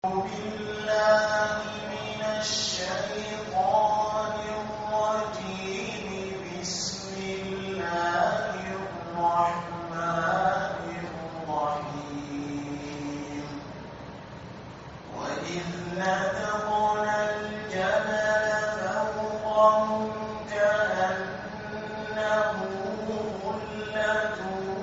بالله من الشيطان الرجيم. بسم الله الرحمن الرحيم. وإذ نتقنا الجبل فوقهم كأنه ظلة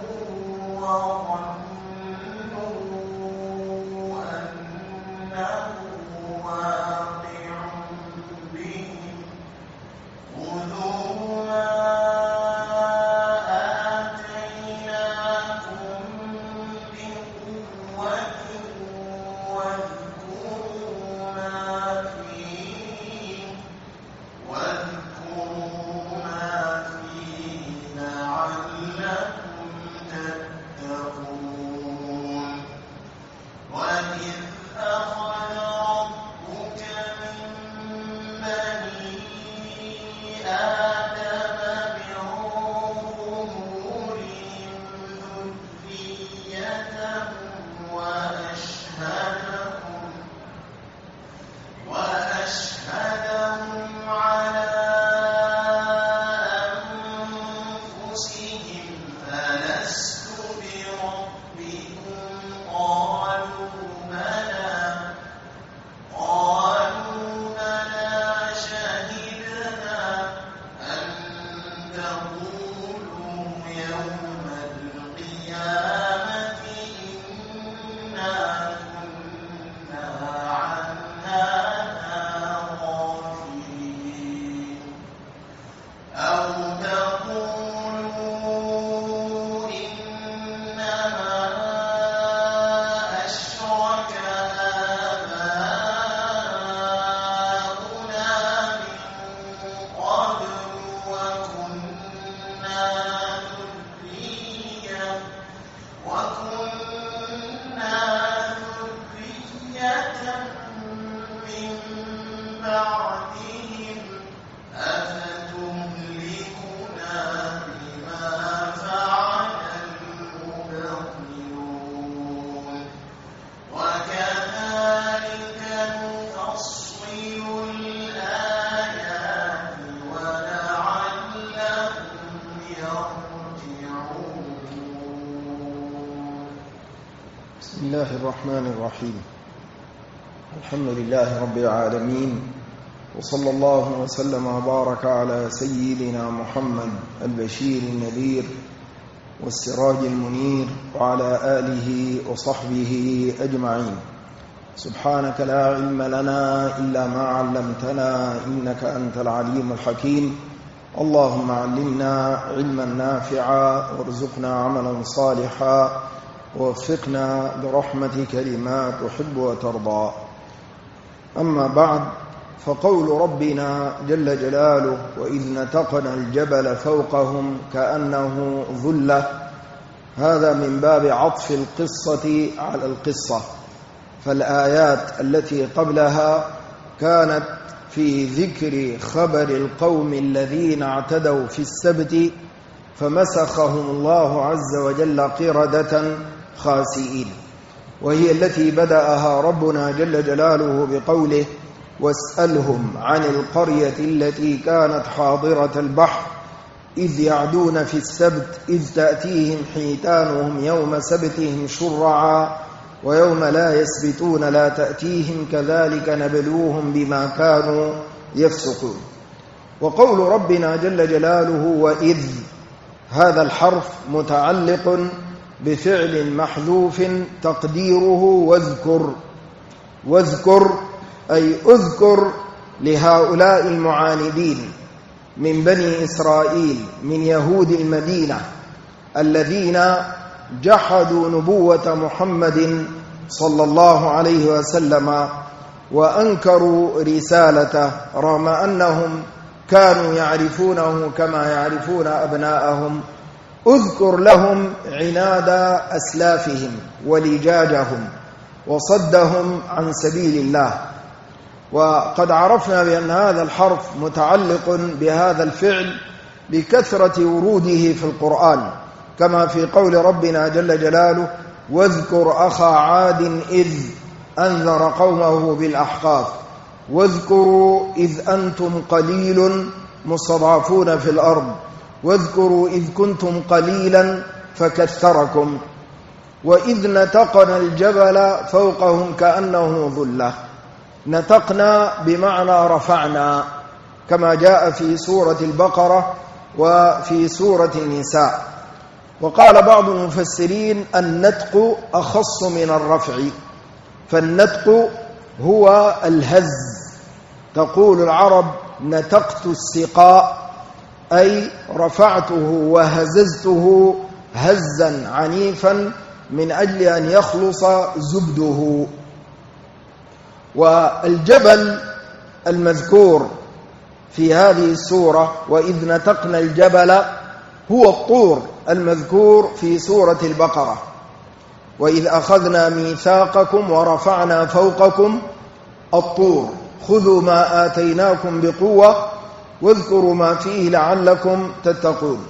بسم الله الرحمن الرحيم. الحمد لله رب العالمين، وصلى الله وسلم وبارك على سيدنا محمد البشير النذير والسراج المنير وعلى آله وصحبه أجمعين. سبحانك لا علم لنا إلا ما علمتنا إنك أنت العليم الحكيم. اللهم علمنا علما نافعا وارزقنا عملا صالحا ووفقنا برحمتك لما تحب وترضى. أما بعد، فقول ربنا جل جلاله: وإذ نتقنا الجبل فوقهم كأنه ظلة، هذا من باب عطف القصة على القصة، فالآيات التي قبلها كانت في ذكر خبر القوم الذين اعتدوا في السبت فمسخهم الله عز وجل قردة خاسئين، وهي التي بدأها ربنا جل جلاله بقوله: واسألهم عن القرية التي كانت حاضرة البحر إذ يعدون في السبت إذ تأتيهم حيتانهم يوم سبتهم شرعا ويوم لا يسبتون لا تأتيهم كذلك نبلوهم بما كانوا يفسقون. وقول ربنا جل جلاله وإذ، هذا الحرف متعلق بفعل محذوف تقديره واذكر. واذكر أي اذكر لهؤلاء المعاندين من بني إسرائيل من يهود المدينة الذين جحدوا نبوة محمد صلى الله عليه وسلم وأنكروا رسالته، رغم أنهم كانوا يعرفونه كما يعرفون أبناءهم. اذكر لهم عناد أسلافهم ولجاجهم وصدهم عن سبيل الله. وقد عرفنا بأن هذا الحرف متعلق بهذا الفعل بكثرة وروده في القرآن، كما في قول ربنا جل جلاله: واذكر أخا عاد إذ أنذر قومه بالأحقاف واذكروا إذ أنتم قليل مستضعفون في الأرض واذكروا إذ كنتم قليلا فكثركم وإذ نتقنا الجبل فوقهم كأنه ظلة. نتقنا بمعنى رفعنا كما جاء في سورة البقرة وفي سورة النساء. وقال بعض المفسرين النتق أخص من الرفع، فالنتق هو الهز. تقول العرب نتقت السقاء، أي رفعته وهززته هزا عنيفا من أجل أن يخلص زبده. والجبل المذكور في هذه السورة وإذ نتقنا الجبل هو الطور المذكور في سورة البقرة، وإذ أخذنا ميثاقكم ورفعنا فوقكم الطور خذوا ما آتيناكم بقوة واذكروا ما فيه لعلكم تتقون.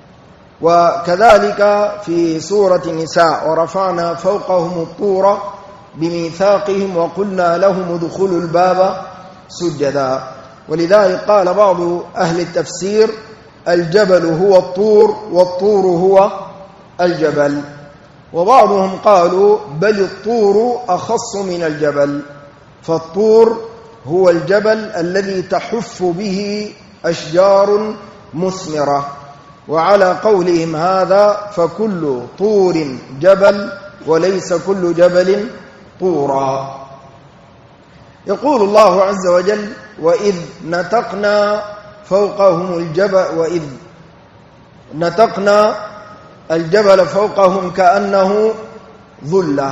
وكذلك في سورة النساء ورفعنا فوقهم الطور بميثاقهم وقلنا لهم ادخلوا الباب سجدا. ولذلك قال بعض أهل التفسير الجبل هو الطور والطور هو الجبل، وبعضهم قالوا بل الطور أخص من الجبل، فالطور هو الجبل الذي تحف به أشجار مثمرة، وعلى قولهم هذا فكل طور جبل وليس كل جبل طورا. يقول الله عز وجل وإذ نتقنا فوقهم الجبل وإذ نتقنا الجبل فوقهم كأنه ظلة.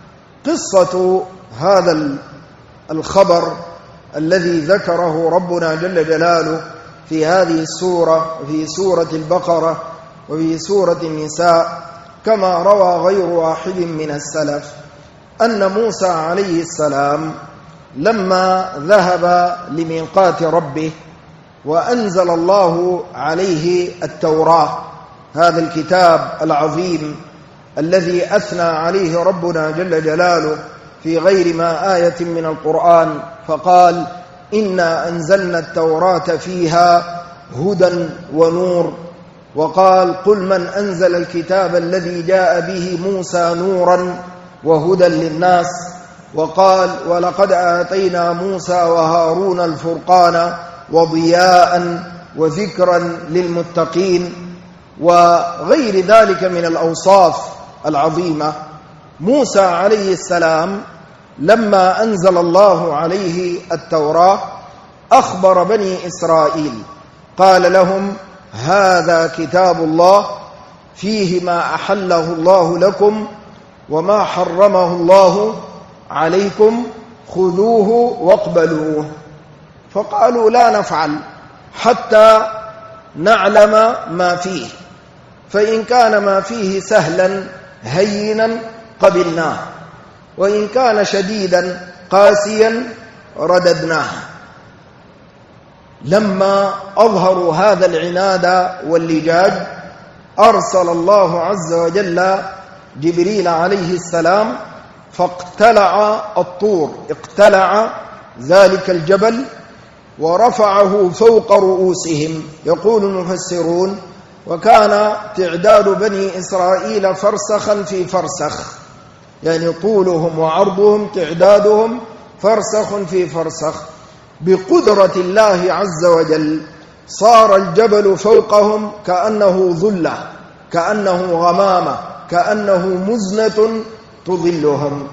قصة هذا الخبر الذي ذكره ربنا جل جلاله في هذه السورة في سورة البقرة وفي سورة النساء كما روى غير واحد من السلف أن موسى عليه السلام لما ذهب لميقات ربه وأنزل الله عليه التوراة، هذا الكتاب العظيم الذي أثنى عليه ربنا جل جلاله في غير ما آية من القرآن، فقال إنا أنزلنا التوراة فيها هدى ونور، وقال قل من أنزل الكتاب الذي جاء به موسى نورا وهدى للناس، وقال ولقد آتينا موسى وهارون الفرقان وضياء وذكرا للمتقين، وغير ذلك من الأوصاف العظيمة. موسى عليه السلام لما أنزل الله عليه التوراة أخبر بني إسرائيل قال لهم هذا كتاب الله فيه ما أحله الله لكم وما حرمه الله عليكم خذوه واقبلوه. فقالوا لا نفعل حتى نعلم ما فيه، فإن كان ما فيه سهلا هينا قبلناه، وإن كان شديدا قاسيا رددناه. لما أظهروا هذا العناد واللجاج أرسل الله عز وجل جبريل عليه السلام فاقتلع الطور، اقتلع ذلك الجبل ورفعه فوق رؤوسهم. يقول المفسرون وكان تعداد بني إسرائيل فرسخا في فرسخ، يعني طولهم وعرضهم تعدادهم فرسخ في فرسخ. بقدرة الله عز وجل صار الجبل فوقهم كأنه ظلة، كأنه غمامة، كأنه مزنة تظلهم.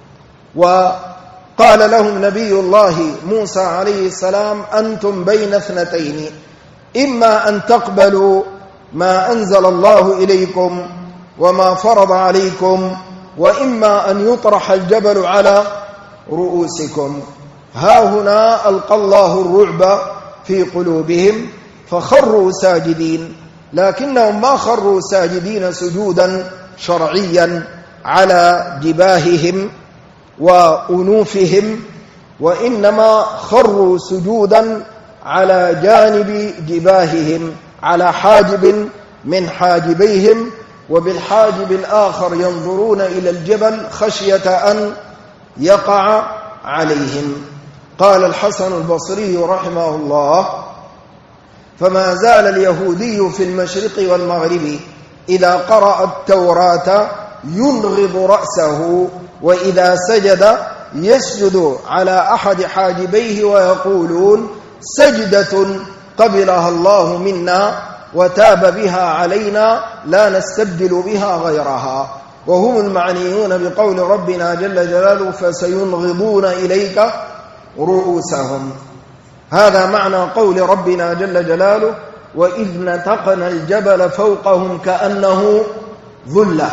وقال لهم نبي الله موسى عليه السلام أنتم بين اثنتين، إما أن تقبلوا ما أنزل الله إليكم وما فرض عليكم، وإما أن يطرح الجبل على رؤوسكم. ها هنا ألقى الله الرعب في قلوبهم فخروا ساجدين، لكنهم ما خروا ساجدين سجودا شرعيا على جباههم وأنوفهم، وإنما خروا سجودا على جانب جباههم، على حاجب من حاجبيهم، وبالحاجب الآخر ينظرون إلى الجبل خشية أن يقع عليهم. قال الحسن البصري رحمه الله: فما زال اليهودي في المشرق والمغرب إذا قرأ التوراة ينغض رأسه، وإذا سجد يسجد على أحد حاجبيه ويقولون: سجدة قبلها الله منا وتاب بها علينا لا نستبدل بها غيرها. وهم المعنيون بقول ربنا جل جلاله: فسينغضون إليك رؤوسهم. هذا معنى قول ربنا جل جلاله: وإذ نتقنا الجبل فوقهم كأنه ظلة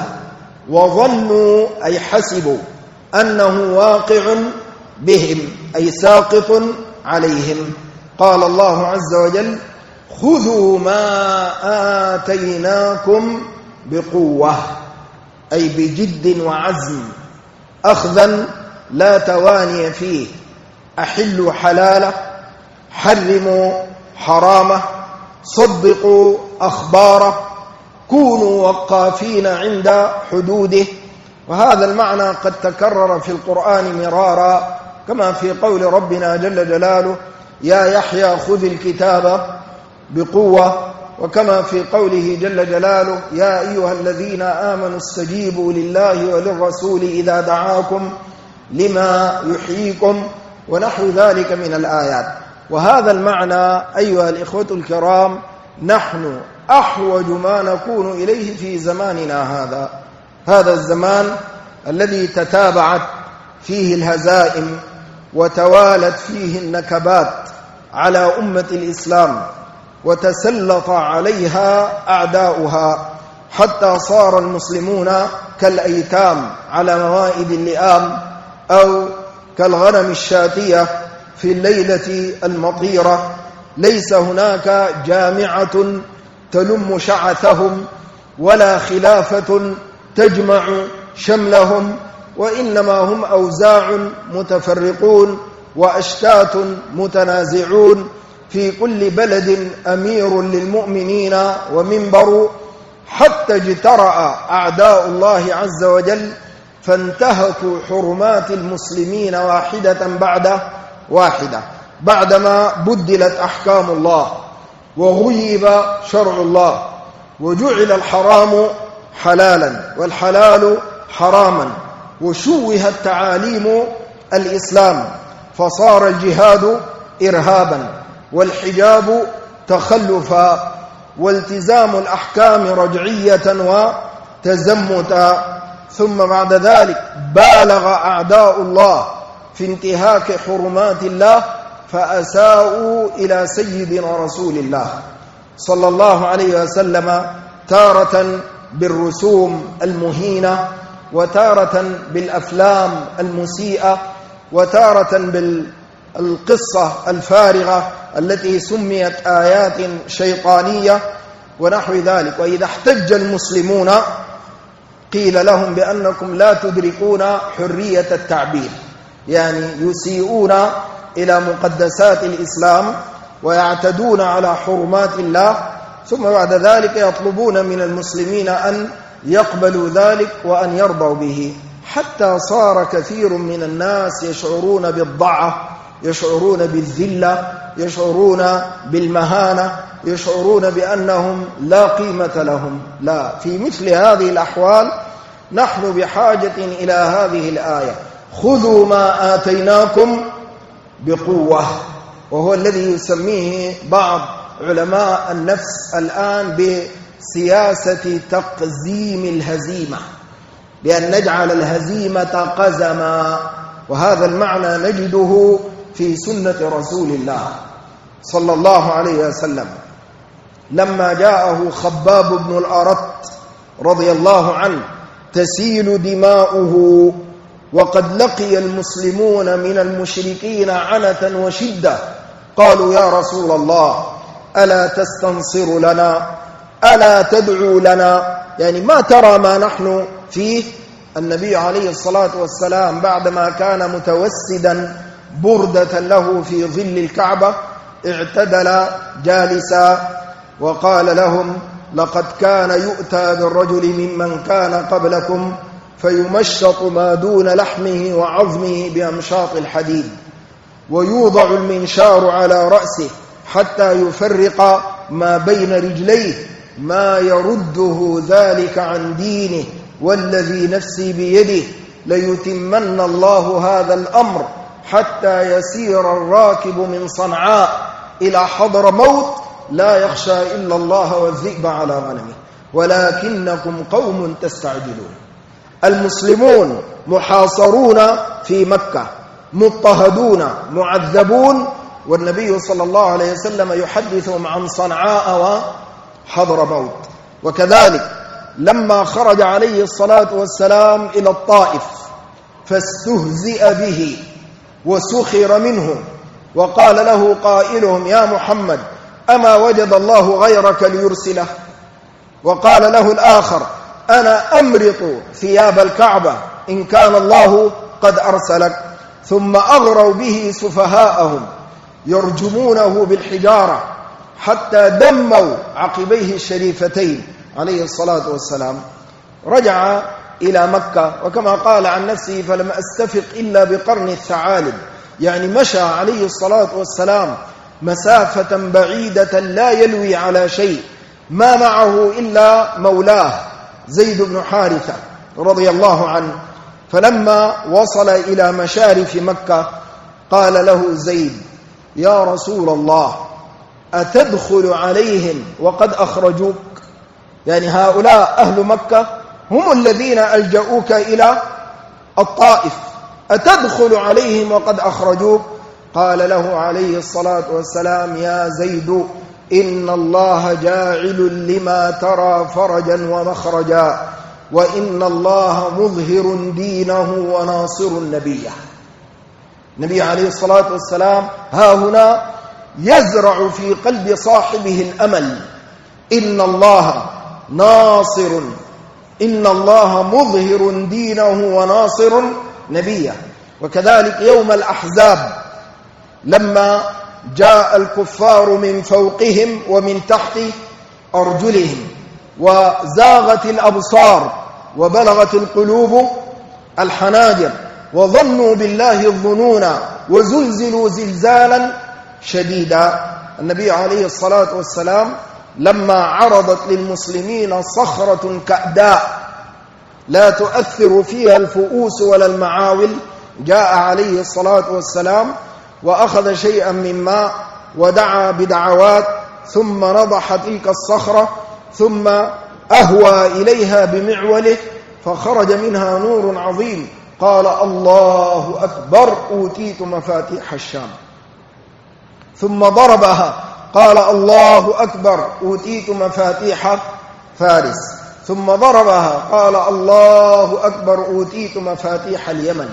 وظنوا أي حسبوا أنه واقع بهم أي ساقط عليهم. قال الله عز وجل: خذوا ما آتيناكم بقوة، أي بجد وعزم، أخذا لا تواني فيه. أحلوا حلاله، حرموا حرامه، صدقوا أخباره، كونوا وقافين عند حدوده. وهذا المعنى قد تكرر في القرآن مرارا، كما في قول ربنا جل جلاله: يا يحيى خذ الكتاب بقوة، وكما في قوله جل جلاله: يا أيها الذين آمنوا استجيبوا لله وللرسول إذا دعاكم لما يحييكم، ونحو ذلك من الآيات. وهذا المعنى أيها الإخوة الكرام نحن أحوج ما نكون إليه في زماننا هذا الزمان الذي تتابعت فيه الهزائم وتوالت فيه النكبات على أمة الإسلام وتسلط عليها أعداؤها، حتى صار المسلمون كالأيتام على موائد اللئام، أو كالغنم الشاتية في الليلة المطيرة. ليس هناك جامعة تلم شعثهم ولا خلافة تجمع شملهم، وإنما هم أوزاع متفرقون وأشتات متنازعون، في كل بلد أمير للمؤمنين ومنبر، حتى اجترأ أعداء الله عز وجل فانتهكوا حرمات المسلمين واحدة بعد واحدة، بعدما بدلت أحكام الله وغيب شرع الله وجعل الحرام حلالا والحلال حراما، وشوهت تعاليم الإسلام، فصار الجهاد إرهابا والحجاب تخلفا والتزام الأحكام رجعية وتزمتا. ثم بعد ذلك بالغ أعداء الله في انتهاك حرمات الله، فأساءوا إلى سيدنا رسول الله صلى الله عليه وسلم، تارة بالرسوم المهينة، وتارة بالأفلام المسيئة، وتارة بالقصة الفارغة التي سميت آيات شيطانية ونحو ذلك. وإذا احتج المسلمون قيل لهم بأنكم لا تدركون حرية التعبير، يعني يسيئون إلى مقدسات الإسلام ويعتدون على حرمات الله، ثم بعد ذلك يطلبون من المسلمين أن يقبلوا ذلك وأن يرضوا به، حتى صار كثير من الناس يشعرون بالضعة، يشعرون بالذلة، يشعرون بالمهانة، يشعرون بأنهم لا قيمة لهم. لا، في مثل هذه الأحوال نحن بحاجة إلى هذه الآية: خذوا ما آتيناكم بقوة، وهو الذي يسميه بعض علماء النفس الآن بسياسة تقزيم الهزيمة، بأن نجعل الهزيمة قزما. وهذا المعنى نجده في سنة رسول الله صلى الله عليه وسلم، لما جاءه خباب بن الأرت رضي الله عنه تسيل دماؤه وقد لقي المسلمون من المشركين عنة وشدة، قالوا: يا رسول الله ألا تستنصر لنا، ألا تدعو لنا، يعني ما ترى ما نحن فيه؟ النبي عليه الصلاة والسلام بعدما كان متوسدا بردة له في ظل الكعبة اعتدل جالسا وقال لهم: لقد كان يؤتى بالرجل ممن كان قبلكم فيمشط ما دون لحمه وعظمه بأمشاط الحديد، ويوضع المنشار على رأسه حتى يفرق ما بين رجليه، ما يرده ذلك عن دينه، والذي نفسي بيده ليتمن الله هذا الأمر حتى يسير الراكب من صنعاء إلى حضر موت لا يخشى إلا الله والذئب على غنمه ولكنكم قوم تستعجلون. المسلمون محاصرون في مكة، مضطهدون، معذبون، والنبي صلى الله عليه وسلم يحدثهم عن صنعاء وحضر موت. وكذلك لما خرج عليه الصلاة والسلام إلى الطائف فاستهزئ به وسخر منه، وقال له قائلهم: يا محمد أما وجد الله غيرك ليرسله؟ وقال له الآخر: أنا أمرط ثياب الكعبة إن كان الله قد أرسلك. ثم أغروا به سفهاءهم يرجمونه بالحجارة حتى دموا عقبيه الشريفتين عليه الصلاة والسلام. رجع إلى مكة، وكما قال عن نفسه: فلم أستفق إلا بقرن الثعالب، يعني مشى عليه الصلاة والسلام مسافة بعيدة لا يلوي على شيء، ما معه إلا مولاه زيد بن حارثة رضي الله عنه. فلما وصل إلى مشارف مكة قال له زيد: يا رسول الله أتدخل عليهم وقد أخرجوك؟ يعني هؤلاء أهل مكة هم الذين ألجأوك إلى الطائف، أتدخل عليهم وقد أخرجوك؟ قال له عليه الصلاة والسلام: يا زيد إن الله جاعل لما ترى فرجا ومخرجا، وإن الله مظهر دينه وناصر نبيه. النبي عليه الصلاة والسلام ها هنا يزرع في قلب صاحبه الأمل: إن الله ناصر، إن الله مظهر دينه وناصر نبيه. وكذلك يوم الأحزاب لما جاء الكفار من فوقهم ومن تحت أرجلهم وزاغت الأبصار وبلغت القلوب الحناجر وظنوا بالله الظنون وزلزلوا زلزالا شديدا. النبي عليه الصلاة والسلام لما عرضت للمسلمين صخرة كأداء لا تؤثر فيها الفؤوس ولا المعاول، جاء عليه الصلاة والسلام وأخذ شيئا من ماء ودعا بدعوات، ثم نضح تلك الصخرة، ثم أهوى إليها بمعوله فخرج منها نور عظيم. قال: الله أكبر، أوتيت مفاتيح الشام. ثم ضربها، قال: الله أكبر، أوتيت مفاتيح فارس. ثم ضربها، قال: الله أكبر، أوتيت مفاتيح اليمن.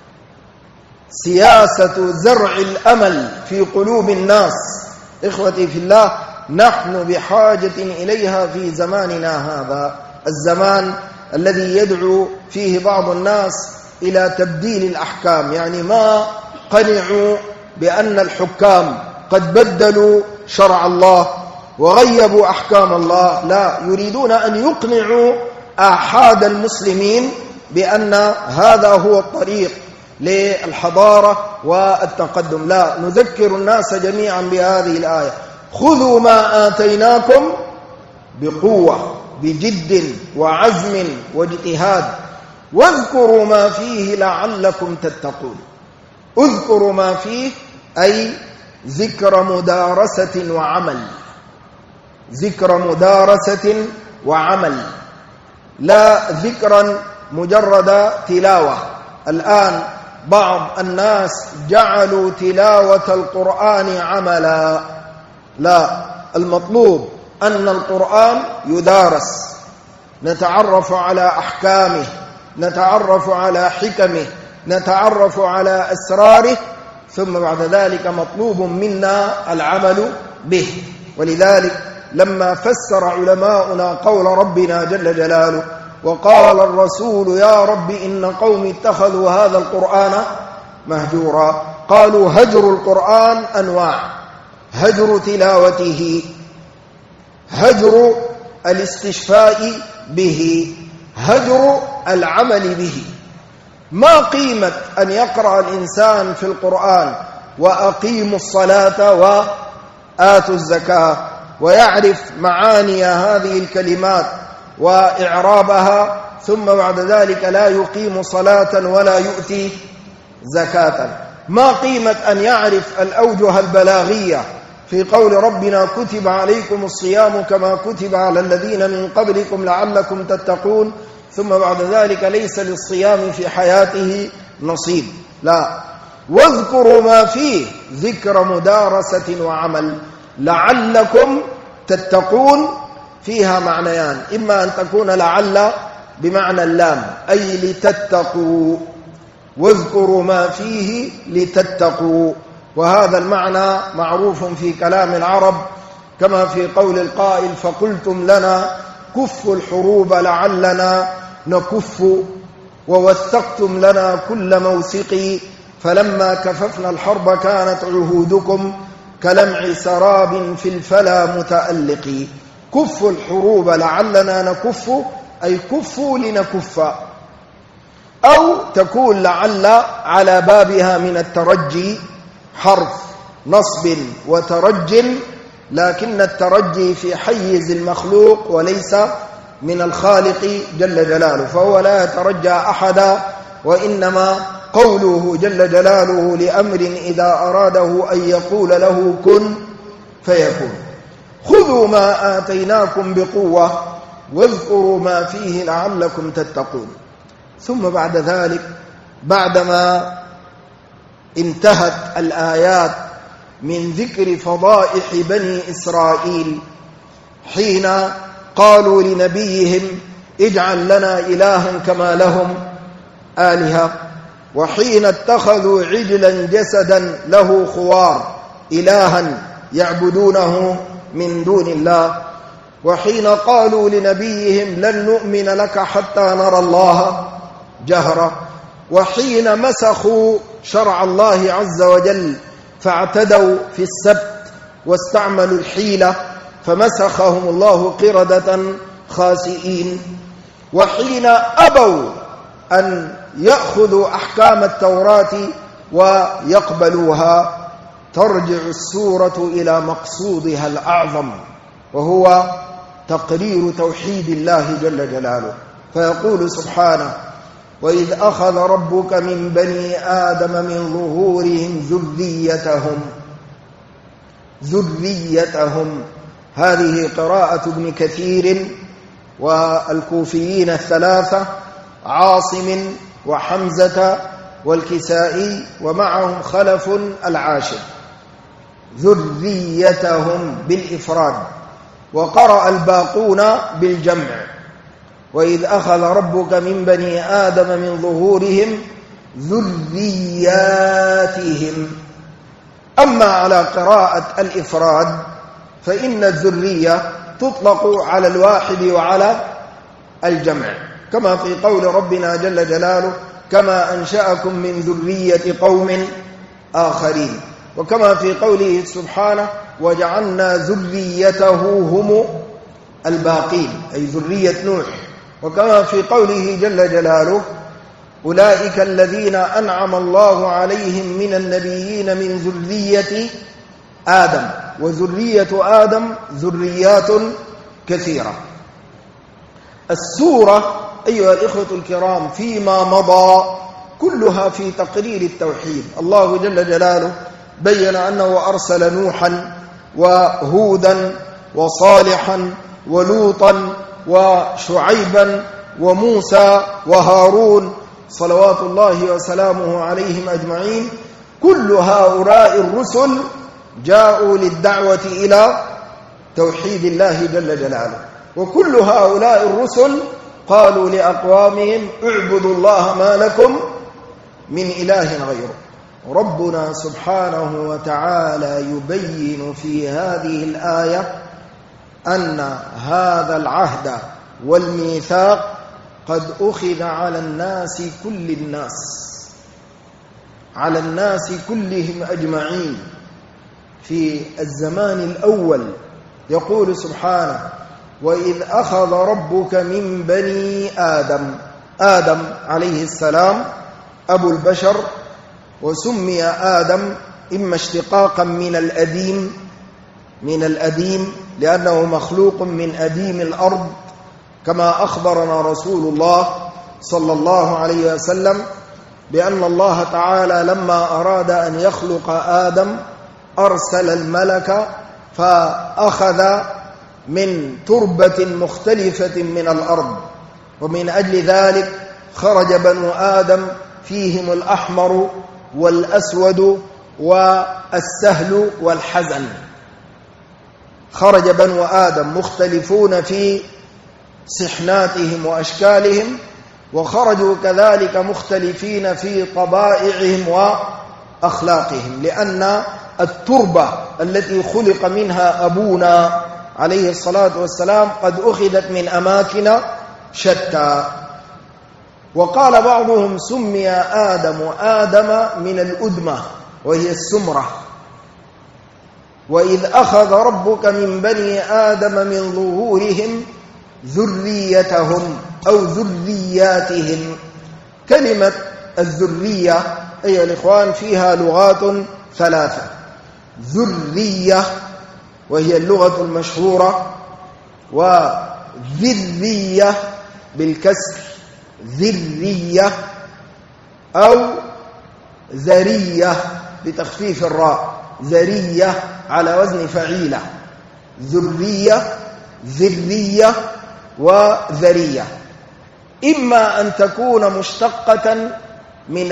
سياسة زرع الأمل في قلوب الناس إخوتي في الله نحن بحاجة إليها في زماننا هذا، الزمان الذي يدعو فيه بعض الناس إلى تبديل الأحكام، يعني ما قنعوا بأن الحكام قد بدلوا شرع الله وغيبوا أحكام الله، لا، يريدون أن يقنعوا آحاد المسلمين بأن هذا هو الطريق للحضارة والتقدم. لا، نذكر الناس جميعا بهذه الآية: خذوا ما آتيناكم بقوة، بجد وعزم واجتهاد، واذكروا ما فيه لعلكم تتقون. اذكروا ما فيه أي ذكر مدارسة وعمل، ذكر مدارسة وعمل، لا ذكرا مجرد تلاوة. الآن بعض الناس جعلوا تلاوة القرآن عملا، لا، المطلوب أن القرآن يدارس، نتعرف على أحكامه، نتعرف على حكمه، نتعرف على أسراره، ثم بعد ذلك مطلوب منا العمل به. ولذلك لما فسر علماؤنا قول ربنا جل جلاله: وقال الرسول يا رب إن قوم اتخذوا هذا القرآن مهجورا، قالوا هجر القرآن أنواع: هجر تلاوته، هجر الاستشفاء به، هجر العمل به. ما قيمة أن يقرأ الإنسان في القرآن وأقيموا الصلاة وآتوا الزكاة ويعرف معاني هذه الكلمات وإعرابها، ثم بعد ذلك لا يقيم صلاة ولا يؤتي زكاة؟ ما قيمة أن يعرف الأوجه البلاغية في قول ربنا كتب عليكم الصيام كما كتب على الذين من قبلكم لعلكم تتقون، ثم بعد ذلك ليس للصيام في حياته نصيب؟ لا. واذكروا ما فيه ذكر مدارسة وعمل لعلكم تتقون فيها معنيان، إما أن تكون لعل بمعنى اللام أي لتتقوا، واذكروا ما فيه لتتقوا، وهذا المعنى معروف في كلام العرب، كما في قول القائل فقلتم لنا كفوا الحروب لعلنا نكف، ووثقتم لنا كل موثق، فلما كففنا الحرب كانت عهودكم كلمع سراب في الفلا متألق. كفوا الحروب لعلنا نكف أي كفوا لنكف، أو تكون لعل على بابها من الترجي، حرف نصب وترج، لكن الترجي في حيز المخلوق وليس من الخالق جل جلاله، فهو لا يترجى أحدا، وإنما قوله جل جلاله لأمر إذا أراده أن يقول له كن فيكون. خذوا ما آتيناكم بقوة واذكروا ما فيه لعلكم تتقون. ثم بعد ذلك بعدما انتهت الآيات من ذكر فضائح بني إسرائيل حين قالوا لنبيهم اجعل لنا إلها كما لهم آلهة، وحين اتخذوا عجلا جسدا له خوار إلها يعبدونه من دون الله، وحين قالوا لنبيهم لن نؤمن لك حتى نرى الله جهرة، وحين مسخوا شرع الله عز وجل فاعتدوا في السبت واستعملوا الحيلة فمسخهم الله قردة خاسئين، وحين أبوا أن يأخذوا أحكام التوراة ويقبلوها، ترجع السورة إلى مقصودها الأعظم، وهو تقرير توحيد الله جل جلاله. فيقول سبحانه وإذ أخذ ربك من بني آدم من ظهورهم ذريتهم. هذه قراءة ابن كثير والكوفيين الثلاثة عاصم وحمزة والكسائي، ومعهم خلف العاشر، ذريتهم بالإفراد، وقرأ الباقون بالجمع وإذ أخذ ربك من بني آدم من ظهورهم ذرياتهم. أما على قراءة الإفراد فإن الذرية تطلق على الواحد وعلى الجمع، كما في قول ربنا جل جلاله كما أنشأكم من ذرية قوم آخرين، وكما في قوله سبحانه وجعلنا ذريته هم الباقين أي ذرية نوح، وكما في قوله جل جلاله أولئك الذين أنعم الله عليهم من النبيين من ذرية آدم، وذرية آدم ذريات كثيرة. السورة أيها الإخوة الكرام فيما مضى كلها في تقرير التوحيد. الله جل جلاله بين أنه أرسل نوحا وهودا وصالحا ولوطا وشعيبا وموسى وهارون صلوات الله وسلامه عليهم أجمعين. كل هؤلاء الرسل جاءوا للدعوة إلى توحيد الله جل جلاله، وكل هؤلاء الرسل قالوا لأقوامهم اعبدوا الله ما لكم من إله غيره. ربنا سبحانه وتعالى يبين في هذه الآية أن هذا العهد والميثاق قد أخذ على الناس على الناس كلهم أجمعين في الزمان الأول. يقول سبحانه وإذ أخذ ربك من بني آدم. آدم عليه السلام أبو البشر، وسمي آدم إما اشتقاقا من الأديم لأنه مخلوق من أديم الأرض، كما أخبرنا رسول الله صلى الله عليه وسلم بأن الله تعالى لما أراد أن يخلق آدم أرسل الملك فأخذ من تربة مختلفة من الأرض، ومن أجل ذلك خرج بنو آدم فيهم الأحمر والأسود والسهل والحزن. خرج بنو آدم مختلفون في صحناتهم وأشكالهم، وخرجوا كذلك مختلفين في طبائعهم وأخلاقهم، لأن التربة التي خلق منها أبونا عليه الصلاة والسلام قد أخذت من أماكن شتى. وقال بعضهم سمي آدم من الأدمة وهي السمرة. وإذ أخذ ربك من بني آدم من ظهورهم ذريتهم أو ذرياتهم. كلمة الذرية أيها الإخوان فيها لغات ثلاثة: ذرية وهي اللغة المشهورة، وذرية بالكسر ذرية، أو ذرية بتخفيف الراء، ذرية على وزن فعيلة، ذرية ذرية وذرية. إما أن تكون مشتقة من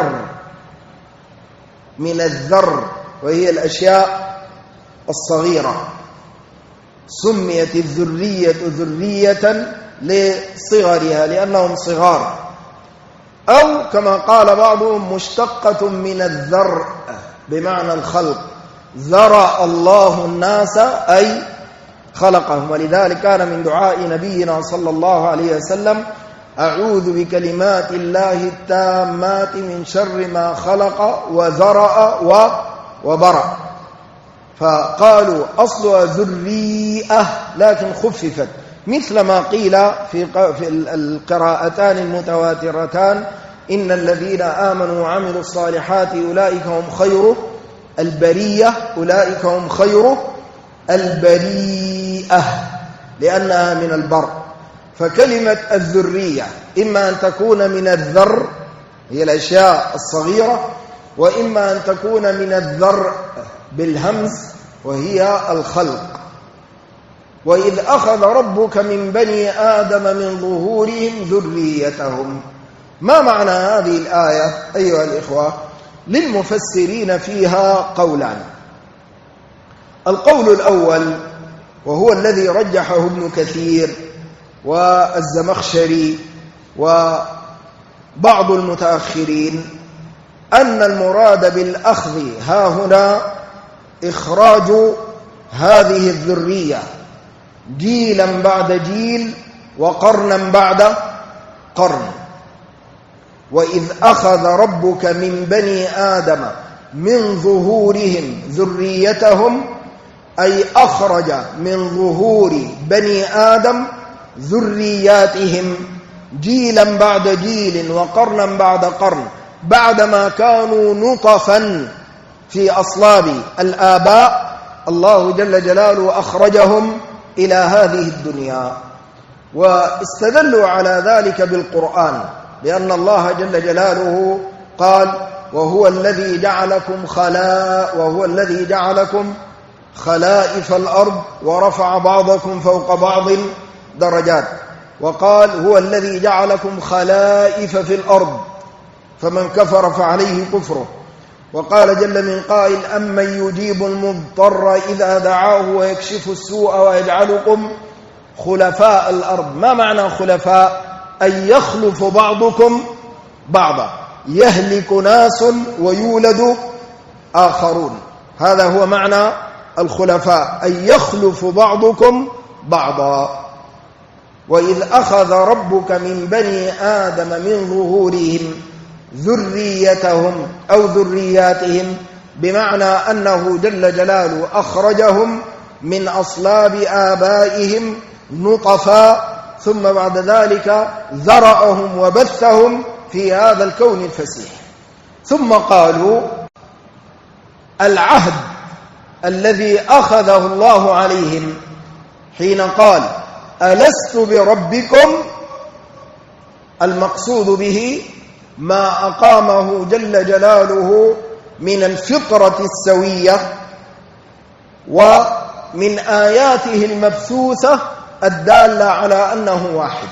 الذر وهي الأشياء الصغيرة، سميت الذرية ذرية لصغرها لأنهم صغار، أو كما قال بعضهم مشتقة من الذرء بمعنى الخلق، ذرأ الله الناس أي خلقهم. ولذلك كان من دعاء نبينا صلى الله عليه وسلم: أعوذ بكلمات الله التامات من شر ما خلق وذرأ وبرأ. فقالوا أصلها ذريئة لكن خففت، مثل ما قيل في القراءتان المتواترتان: إن الذين آمنوا وعملوا الصالحات أولئك هم خير البرية، أولئك هم خير البريئة، لأنها من البر. فكلمة الذرية إما أن تكون من الذر هي الأشياء الصغيرة، وإما أن تكون من الذر بالهمز وهي الخلق. وإذ أخذ ربك من بني آدم من ظهورهم ذريتهم. ما معنى هذه الآية أيها الإخوة؟ للمفسرين فيها قولان. القول الأول وهو الذي رجحه ابن كثير والزمخشري وبعض المتأخرين، أن المراد بالأخذ ها هنا إخراج هذه الذرية جيلا بعد جيل وقرنا بعد قرن. وإذ أخذ ربك من بني آدم من ظهورهم ذريتهم، أي أخرج من ظهور بني آدم ذرياتهم جيلا بعد جيل وقرنا بعد قرن، بعدما كانوا نطفا في أصلاب الآباء. الله جل جلاله أخرجهم إلى هذه الدنيا. واستدلوا على ذلك بالقرآن، لأن الله جل جلاله قال: وهو الذي جعلكم خلائف الأرض ورفع بعضكم فوق بعض درجات. وقال: هو الذي جعلكم خلائف في الأرض فمن كفر فعليه كفره. وقال جل من قائل: أمن يجيب المضطر إذا دعاه ويكشف السوء ويجعلكم خلفاء الأرض. ما معنى خلفاء؟ أن يخلف بعضكم بعضا، يهلك ناس ويولد آخرون، هذا هو معنى الخلفاء، أن يخلف بعضكم بعضا. وإذ أخذ ربك من بني آدم من ظهورهم ذريتهم أو ذرياتهم، بمعنى أنه جل جلاله أخرجهم من أصلاب آبائهم نطفا ثم بعد ذلك ذرأهم وبثهم في هذا الكون الفسيح. ثم قالوا العهد الذي أخذه الله عليهم حين قال ألست بربكم، المقصود به ما أقامه جل جلاله من الفطرة السوية ومن آياته المبثوثة الدالة على أنه واحد.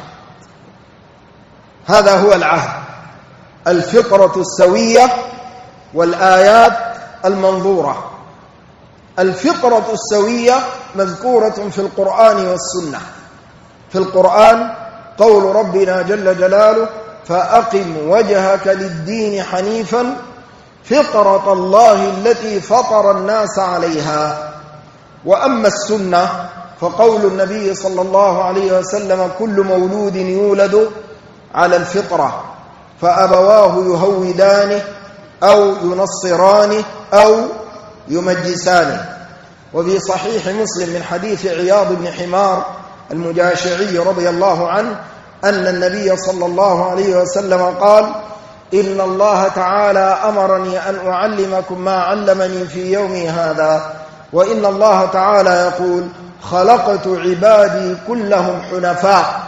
هذا هو العهد، الفطرة السوية والآيات المنظورة. الفطرة السوية مذكورة في القرآن والسنة. في القرآن قول ربنا جل جلاله فأقم وجهك للدين حنيفا فطرة الله التي فطر الناس عليها. وأما السنة فقول النبي صلى الله عليه وسلم كل مولود يولد على الفطرة فأبواه يهودانه أو ينصرانه أو يمجسانه. وفي صحيح مسلم من حديث عياض بن حمار المجاشعي رضي الله عنه أن النبي صلى الله عليه وسلم قال إن الله تعالى أمرني أن أعلمكم ما علمني في يومي هذا، وإن الله تعالى يقول خلقت عبادي كلهم حنفاء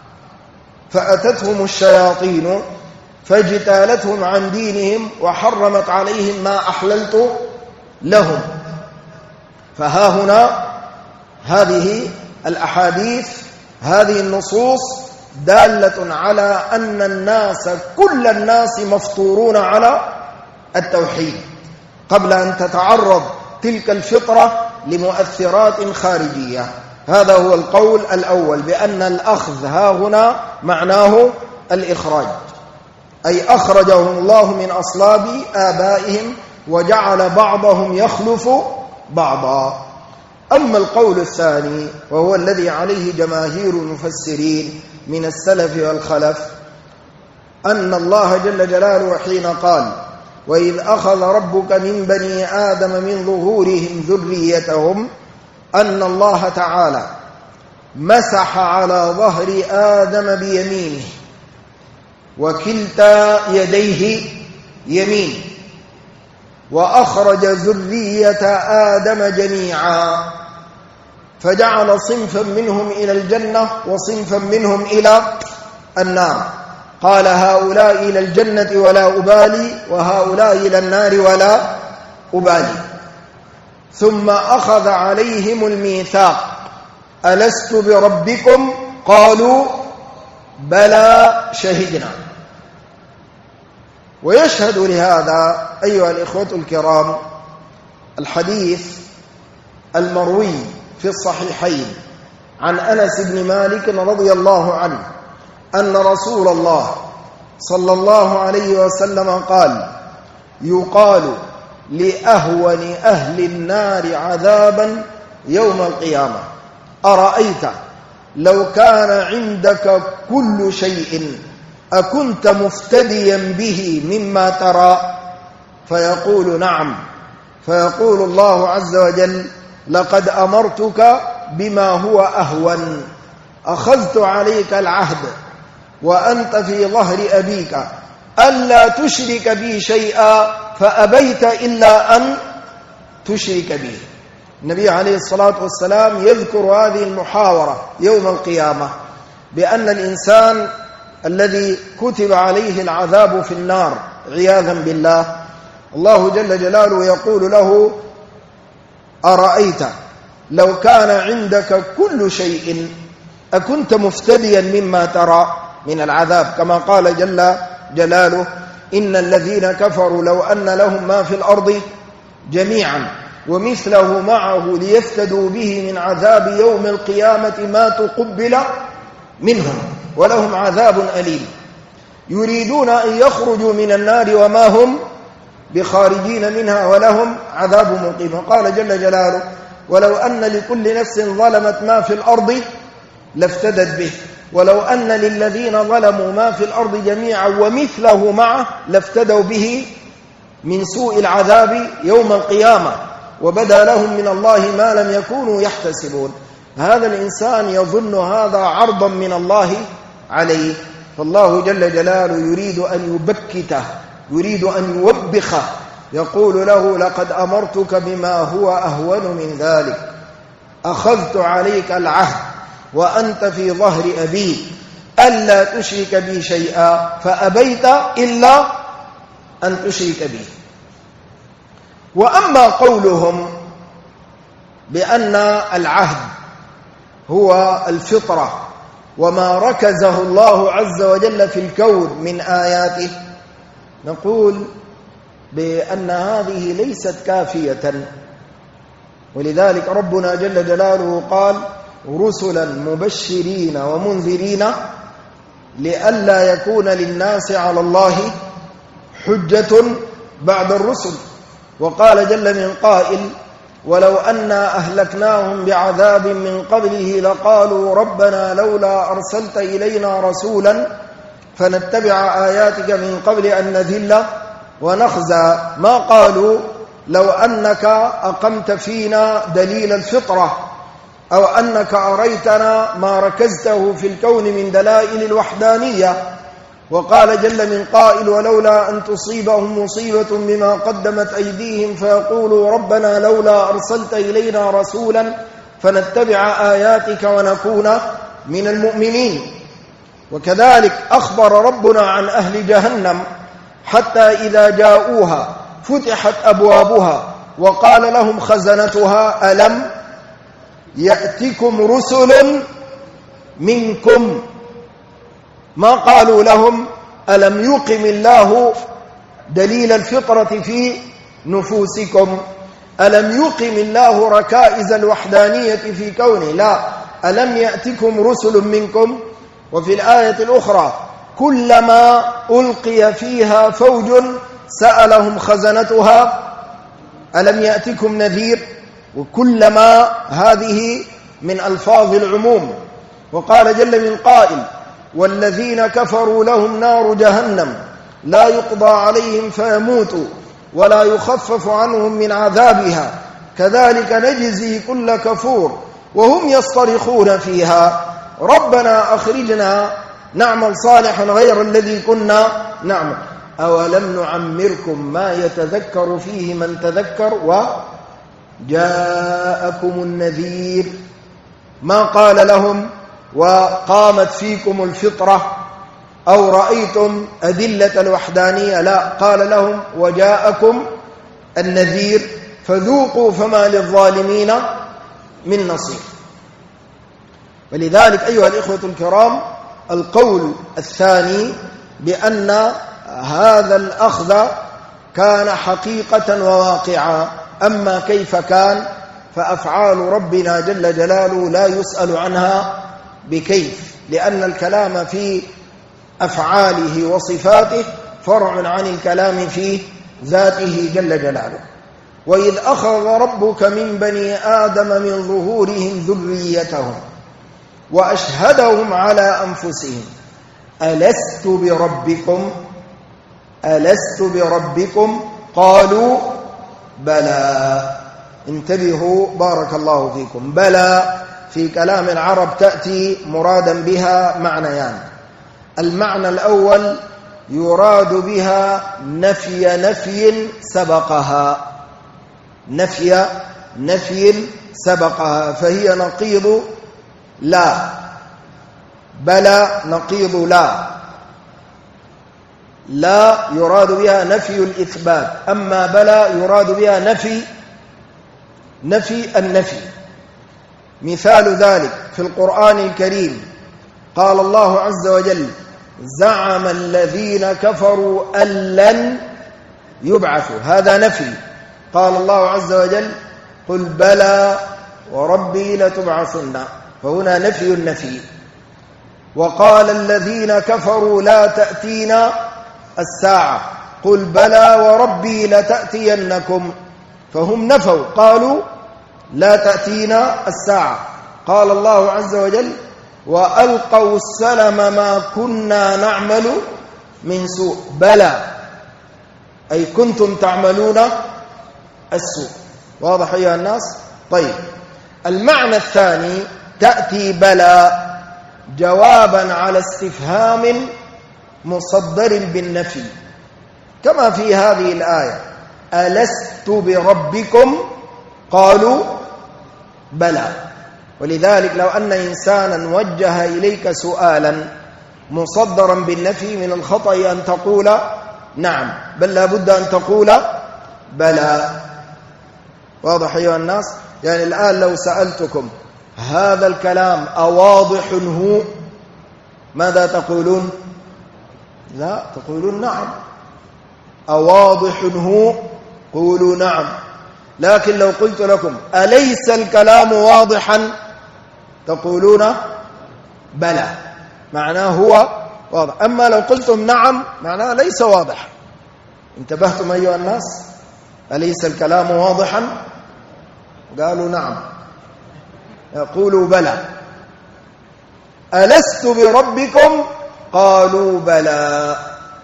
فأتتهم الشياطين فاجتالتهم عن دينهم وحرمت عليهم ما أحللت لهم. فها هنا هذه الأحاديث، هذه النصوص دالة على أن الناس كل الناس مفطورون على التوحيد قبل أن تتعرض تلك الفطرة لمؤثرات خارجية. هذا هو القول الأول، بأن الأخذ ها هنا معناه الإخراج، أي أخرجهم الله من أصلاب آبائهم وجعل بعضهم يخلف بعضا. أما القول الثاني وهو الذي عليه جماهير المفسرين من السلف والخلف أن الله جل جلاله حين قال وإذ أخذ ربك من بني آدم من ظهورهم ذريتهم أن الله تعالى مسح على ظهر آدم بيمينه وكلتا يديه يمين وأخرج ذرية آدم جميعا فجعل صنفا منهم إلى الجنة وصنفا منهم إلى النار. قال هؤلاء إلى الجنة ولا أبالي وهؤلاء إلى النار ولا أبالي. ثم أخذ عليهم الميثاق ألست بربكم قالوا بلى شهدنا. ويشهد لهذا أيها الإخوة الكرام الحديث المروي في الصحيحين عن أنس بن مالك رضي الله عنه أن رسول الله صلى الله عليه وسلم قال يقال لأهون أهل النار عذابا يوم القيامة أرأيت لو كان عندك كل شيء أكنت مفتديا به مما ترى؟ فيقول نعم. فيقول الله عز وجل لقد أمرتك بما هو أهون، أخذت عليك العهد وأنت في ظهر أبيك ألا تشرك بي شيئا فأبيت إلا أن تشرك به. النبي عليه الصلاة والسلام يذكر هذه المحاورة يوم القيامة بأن الإنسان الذي كتب عليه العذاب في النار عياذا بالله الله جل جلاله يقول له أرأيت لو كان عندك كل شيء أكنت مفتديا مما ترى من العذاب، كما قال جل جلاله إن الذين كفروا لو أن لهم ما في الأرض جميعا ومثله معه ليفتدوا به من عذاب يوم القيامة ما تقبل منهم ولهم عذاب أليم. يريدون أن يخرجوا من النار وما هم بخارجين منها ولهم عذاب مقيم. قال جل جلاله ولو أن لكل نفس ظلمت ما في الأرض لافتدت به ولو أن للذين ظلموا ما في الأرض جميعا ومثله معه لافتدوا به من سوء العذاب يوم القيامة وبدا لهم من الله ما لم يكونوا يحتسبون. هذا الإنسان يظن هذا عرضا من الله عليه، فالله جل جلاله يريد أن يبكته، يريد أن يوبخه، يقول له: لقد أمرتك بما هو أهون من ذلك، أخذت عليك العهد وأنت في ظهر أبيك ألا تشرك بي شيئا فأبيت إلا أن تشرك بي. وأما قولهم بأن العهد هو الفطرة وما ركزه الله عز وجل في الكون من آياته، نقول بأن هذه ليست كافية، ولذلك ربنا جل جلاله قال: رسلا مبشرين ومنذرين لئلا يكون للناس على الله حجة بعد الرسل. وقال جل من قائل: ولو أنا أهلكناهم بعذاب من قبله لقالوا ربنا لولا أرسلت إلينا رسولا فنتبع آياتك من قبل أن نذل ونخزى. ما قالوا لو أنك أقمت فينا دليل الفطرة أو أنك أريتنا ما ركزته في الكون من دلائل الوحدانية. وقال جل من قائل: ولولا أن تصيبهم مصيبة بما قدمت أيديهم فيقولوا ربنا لولا أرسلت إلينا رسولا فنتبع آياتك ونكون من المؤمنين. وكذلك أخبر ربنا عن أهل جهنم: حتى إذا جاءوها فتحت أبوابها وقال لهم خزنتها ألم يأتكم رسل منكم. ما قالوا لهم ألم يقم الله دليل الفطرة في نفوسكم، ألم يقم الله ركائز الوحدانية في كونه، لا، ألم يأتكم رسل منكم. وفي الآية الأخرى: كلما ألقي فيها فوج سألهم خزنتها ألم يأتكم نذير. وكلما هذه من ألفاظ العموم. وقال جل من قائل: والذين كفروا لهم نار جهنم لا يقضى عليهم فيموتوا ولا يخفف عنهم من عذابها كذلك نجزي كل كفور وهم يصطرخون فيها ربنا أخرجنا نعمل صالحا غير الذي كنا نعمل أولم نعمركم ما يتذكر فيه من تذكر وجاءكم النذير. ما قال لهم وقامت فيكم الفطرة أو رأيتم أدلة الوحدانية، لا، قال لهم وجاءكم النذير فذوقوا فما للظالمين من نصير. ولذلك أيها الإخوة الكرام، القول الثاني بأن هذا الأخذ كان حقيقة وواقعا، أما كيف كان فأفعال ربنا جل جلاله لا يسأل عنها بكيف، لأن الكلام في أفعاله وصفاته فرع عن الكلام في ذاته جل جلاله. وإذ أخذ ربك من بني آدم من ظهورهم ذريتهم وأشهدهم على أنفسهم ألست بربكم ألست بربكم قالوا بلى. انتبهوا بارك الله فيكم، بلى في كلام العرب تأتي مرادا بها معنيان. المعنى الأول يراد بها نفي سبقها، نفي سبقها، فهي نقيض لا. بلى نقيض لا يراد بها نفي الإثبات، أما بلى يراد بها نفي النفي. مثال ذلك في القرآن الكريم قال الله عز وجل زعم الذين كفروا أن لن يبعثوا، هذا نفي. قال الله عز وجل قل بلى وربي لتبعثن، فهنا نفي النفي. وقال الذين كفروا لا تأتينا الساعة قل بلى وربي لتأتينكم، فهم نفوا قالوا لا تأتينا الساعة. قال الله عز وجل وألقوا السلم ما كنا نعمل من سوء، بلى أي كنتم تعملون السوء. واضح أيها الناس؟ طيب، المعنى الثاني تأتي بلى جوابا على استفهام مصدر بالنفي، كما في هذه الآية: ألست بربكم قالوا بلى. ولذلك لو أن إنسانا وجه إليك سؤالا مصدرا بالنفي من الخطأ أن تقول نعم، بل لا بد أن تقول بلى. واضح أيها الناس؟ يعني الآن لو سألتكم هذا الكلام أواضح هو، ماذا تقولون؟ لا، تقولون نعم. أواضح هو، قولوا نعم. لكن لو قلت لكم أليس الكلام واضحا، تقولون بلى، معناه هو واضح. أما لو قلتم نعم معناه ليس واضح. انتبهتم أيها الناس؟ أليس الكلام واضحا؟ قالوا نعم. قولوا بلى. ألست بربكم قالوا بلى.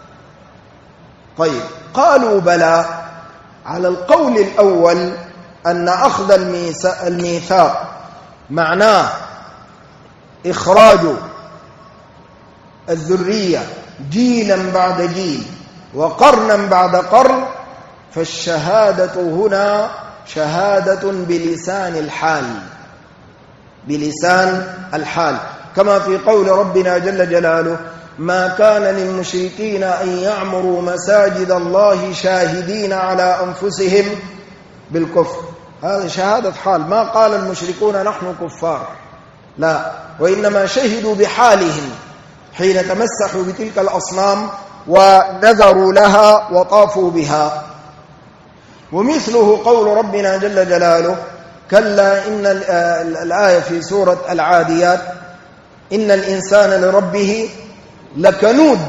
طيب، قالوا بلى على القول الأول أن أخذ الميثاق معناه إخراج الذرية جيلا بعد جيل وقرنا بعد قرن، فالشهادة هنا شهادة بلسان الحال، بلسان الحال، كما في قول ربنا جل جلاله: ما كان للمشركين أن يعمروا مساجد الله شاهدين على أنفسهم بالكفر. هذا شهادة حال، ما قال المشركون نحن كفار، لا، وإنما شهدوا بحالهم حين تمسحوا بتلك الأصنام ونذروا لها وطافوا بها. ومثله قول ربنا جل جلاله: كلا إن الآية في سورة العاديات: إن الإنسان لربه لكنود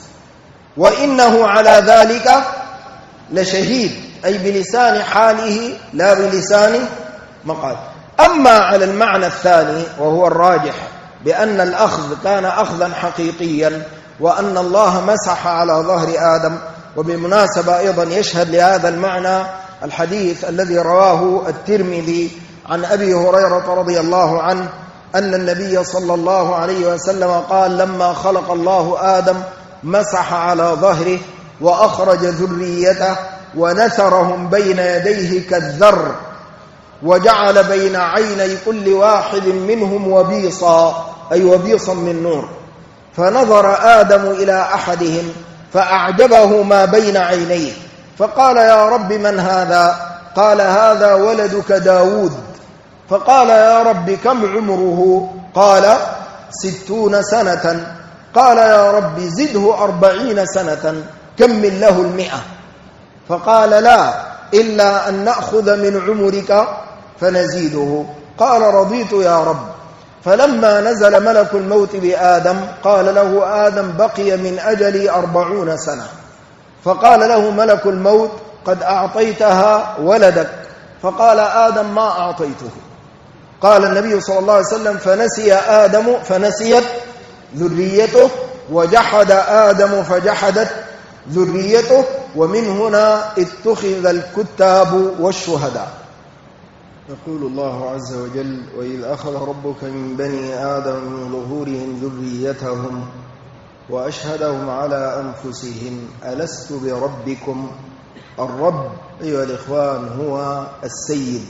وإنه على ذلك لشهيد، أي بلسان حاله لا بلسان مقال. أما على المعنى الثاني وهو الراجح، بأن الأخذ كان أخذا حقيقيا وأن الله مسح على ظهر آدم. وبالمناسبة أيضا يشهد لهذا المعنى الحديث الذي رواه الترمذي عن أبي هريرة رضي الله عنه أن النبي صلى الله عليه وسلم قال: لما خلق الله آدم مسح على ظهره وأخرج ذريته ونثرهم بين يديه كالذر، وجعل بين عيني كل واحد منهم وبيصا، أي وبيصا من نور، فنظر آدم إلى أحدهم فأعجبه ما بين عينيه، فقال: يا رب من هذا؟ قال: هذا ولدك داود. فقال: يا رب كم عمره؟ قال: 60 سنة. قال: يا رب زده 40 سنة، كمل له 100. فقال: لا، إلا أن نأخذ من عمرك فنزيده. قال: رضيت يا رب. فلما نزل ملك الموت بآدم قال له آدم: بقي من أجلي 40 سنة. فقال له ملك الموت: قد أعطيتها ولدك. فقال آدم: ما أعطيته. قال النبي صلى الله عليه وسلم: فنسي آدم فنسيت ذريته، وجحد آدم فجحدت ذريته، ومن هنا اتخذ الكتاب والشهداء. يقول الله عز وجل: وإذ أخذ ربك من بني آدم من ظهورهم ذريتهم وأشهدهم على أنفسهم ألست بربكم. الرب أيها الإخوان هو السيد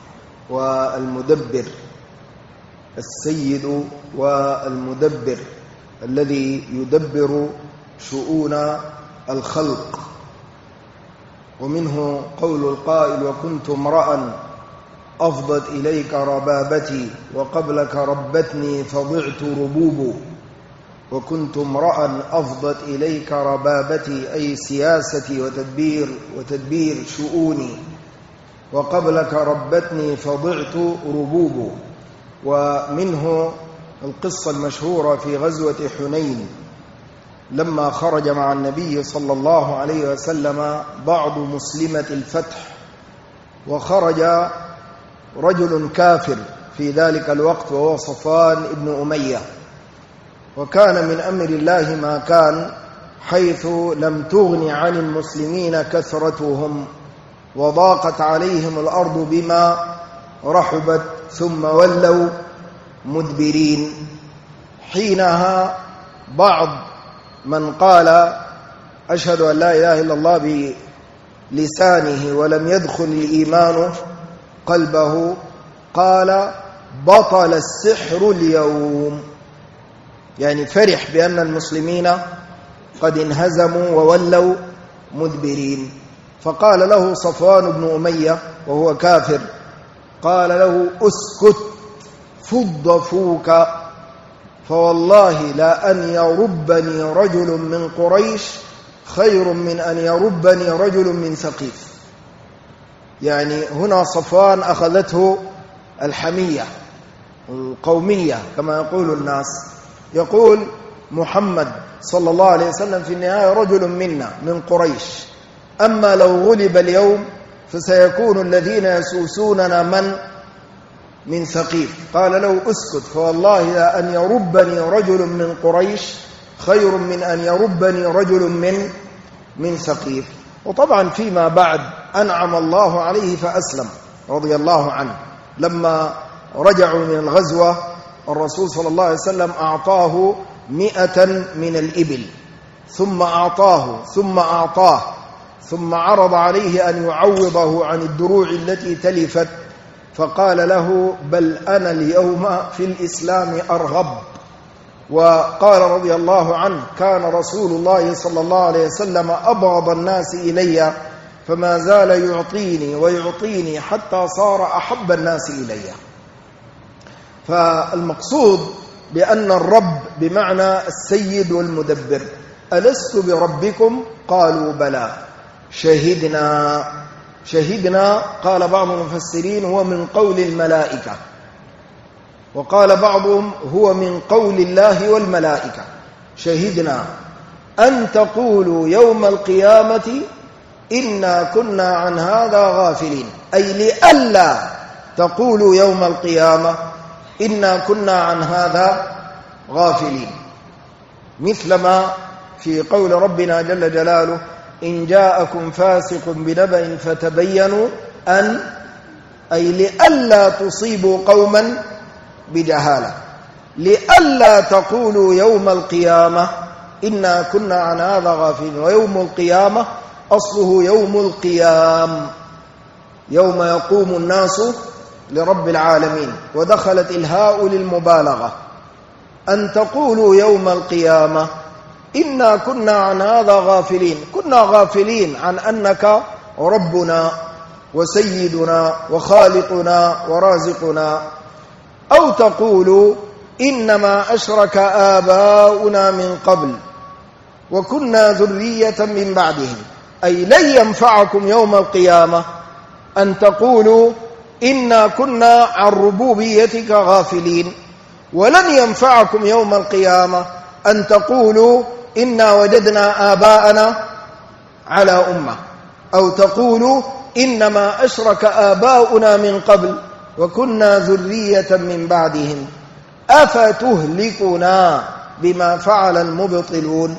والمدبر، السيد والمدبر الذي يدبر شؤون الخلق. ومنه قول القائل: وكنت امرأ أفضت إليك ربابتي وقبلك ربتني فضعت ربوب. وكنت امرأ أفضت إليك ربابتي، أي سياستي وتدبير شؤوني، وقبلك ربتني فضعت ربوب. ومنه القصة المشهورة في غزوة حنين لما خرج مع النبي صلى الله عليه وسلم بعض مسلمة الفتح، وخرج رجل كافر في ذلك الوقت وهو صفوان بن أمية، وكان من أمر الله ما كان، حيث لم تغن عن المسلمين كثرتهم وضاقت عليهم الأرض بما رحبت، ثم ولوا مدبرين. حينها بعض من قال أشهد أن لا إله إلا الله بلسانه ولم يدخل الإيمان قلبه قال بطل السحر اليوم، يعني فرح بأن المسلمين قد انهزموا وولوا مدبرين. فقال له صفوان بن أمية وهو كافر، قال له اسكت فض فوك، فوالله لا أن يربني رجل من قريش خير من أن يربني رجل من ثقيف. يعني هنا صفوان أخذته الحمية القومية كما يقول الناس، يقول محمد صلى الله عليه وسلم في النهاية رجل منا من قريش، أما لو غلب اليوم فسيكون الذين يسوسوننا من ثقيف. قال له اسكت، فوالله لا أن يربني رجل من قريش خير من أن يربني رجل من ثقيف. وطبعا فيما بعد أنعم الله عليه فأسلم رضي الله عنه. لما رجعوا من الغزوة الرسول صلى الله عليه وسلم أعطاه 100 من الإبل، ثم أعطاه ثم عرض عليه أن يعوضه عن الدروع التي تلفت، فقال له بل أنا اليوم في الإسلام أرغب. وقال رضي الله عنه كان رسول الله صلى الله عليه وسلم أبغض الناس إلي، فما زال يعطيني ويعطيني حتى صار أحب الناس إلي. فالمقصود بأن الرب بمعنى السيد والمدبر. ألست بربكم؟ قالوا بلى شهدنا. قال بعض المفسرين هو من قول الملائكة، وقال بعضهم هو من قول الله والملائكة. شهدنا أن تقولوا يوم القيامة إنا كنا عن هذا غافلين، أي لئلا تقولوا يوم القيامة إنا كنا عن هذا غافلين، مثلما في قول ربنا جل جلاله إن جاءكم فاسق بنبأ فتبينوا أن، أي لئلا تصيبوا قوما بجهالة، لئلا تقولوا يوم القيامة إنا كنا عن هذا غافلين. ويوم القيامة أصله يوم القيام، يوم يقوم الناس لرب العالمين، ودخلت الهاء للمبالغة. أن تقولوا يوم القيامة إنا كنا عن هذا غافلين، كنا غافلين عن أنك ربنا وسيدنا وخالقنا ورازقنا. أو تقولوا إنما أشرك آباؤنا من قبل وكنا ذرية من بعدهم، أي لن ينفعكم يوم القيامة أن تقولوا إنا كنا عن ربوبيتك غافلين، ولن ينفعكم يوم القيامة أن تقولوا إنا وجدنا آباءنا على أمة، أو تقولوا إنما أشرك آباؤنا من قبل وكنا ذرية من بعدهم أفتهلكنا بما فعل المبطلون.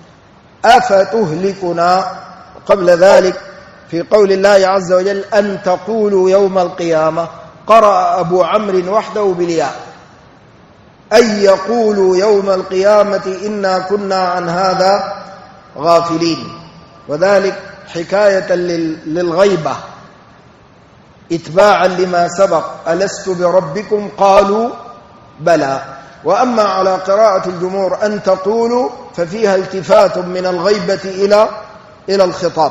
أفتهلكنا. قبل ذلك في قول الله عز وجل أن تقولوا يوم القيامة قرأ أبو عمرو وحده بالياء، أن يقولوا يوم القيامة إنا كنا عن هذا غافلين، وذلك حكاية للغيبة اتباعا لما سبق ألست بربكم قالوا بلى. وأما على قراءة الجمهور أن تقولوا ففيها التفات من الغيبة إلى الخطاب.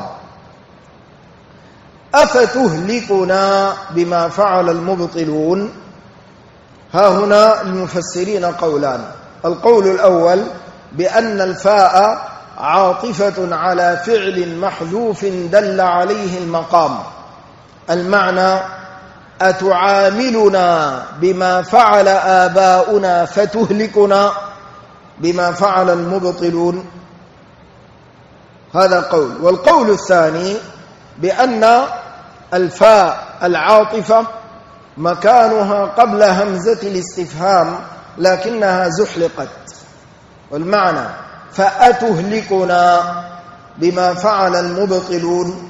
أفتهلكنا بما فعل المبطلون. ها هنا المفسرين قولان. القول الأول بأن الفاء عاطفة على فعل محذوف دل عليه المقام، المعنى أتعاملنا بما فعل آباؤنا فتهلكنا بما فعل المبطلون. هذا قول. والقول الثاني بأن الفاء العاطفة مكانها قبل همزة الاستفهام لكنها زحلقت، والمعنى فأتهلكنا بما فعل المبطلون.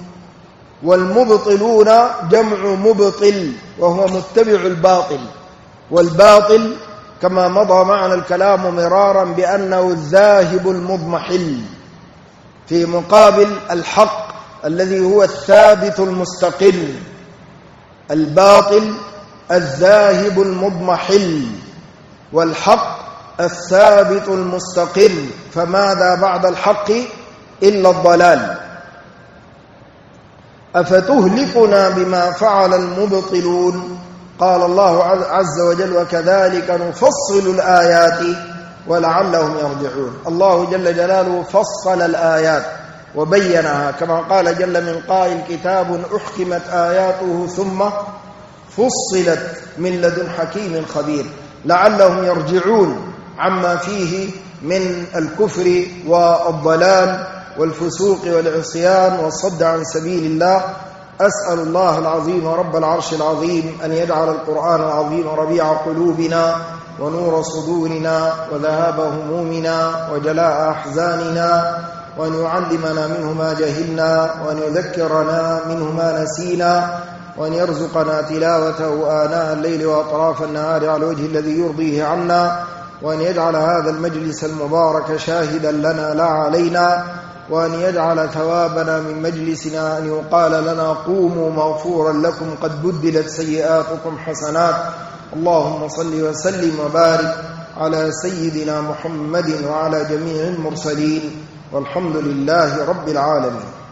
والمبطلون جمع مبطل وهو متبع الباطل، والباطل كما مضى معنا الكلام مرارا بأنه الذاهب المضمحل في مقابل الحق الذي هو الثابت المستقل. الباطل الذاهب المضمحل والحق الثابت المستقل، فماذا بعد الحق إلا الضلال. أفتهلكنا بما فعل المبطلون؟ قال الله عز وجل: وكذلك نفصل الآيات ولعلهم يرجعون. الله جل جلاله فصل الآيات وبينها، كما قال جل من قائل: كتاب أحكمت آياته ثم فصلت من لدن حكيم خبير، لعلهم يرجعون عما فيه من الكفر والضلال والفسوق والعصيان والصد عن سبيل الله. أسأل الله العظيم رب العرش العظيم أن يجعل القرآن العظيم ربيع قلوبنا ونور صدورنا وذهاب همومنا وجلاء أحزاننا، وأن يعلمنا منه ما جهلنا، وأن يذكرنا منه ما نسينا، وأن يرزقنا تلاوته آناء الليل وأطراف النهار على الوجه الذي يرضيه عنا، وأن يجعل هذا المجلس المبارك شاهدا لنا لا علينا، وأن يجعل ثوابنا من مجلسنا أن يقال لنا: قوموا مغفورا لكم قد بدلت سيئاتكم حسنات. اللهم صل وسلم وبارك على سيدنا محمد وعلى جميع المرسلين، والحمد لله رب العالمين.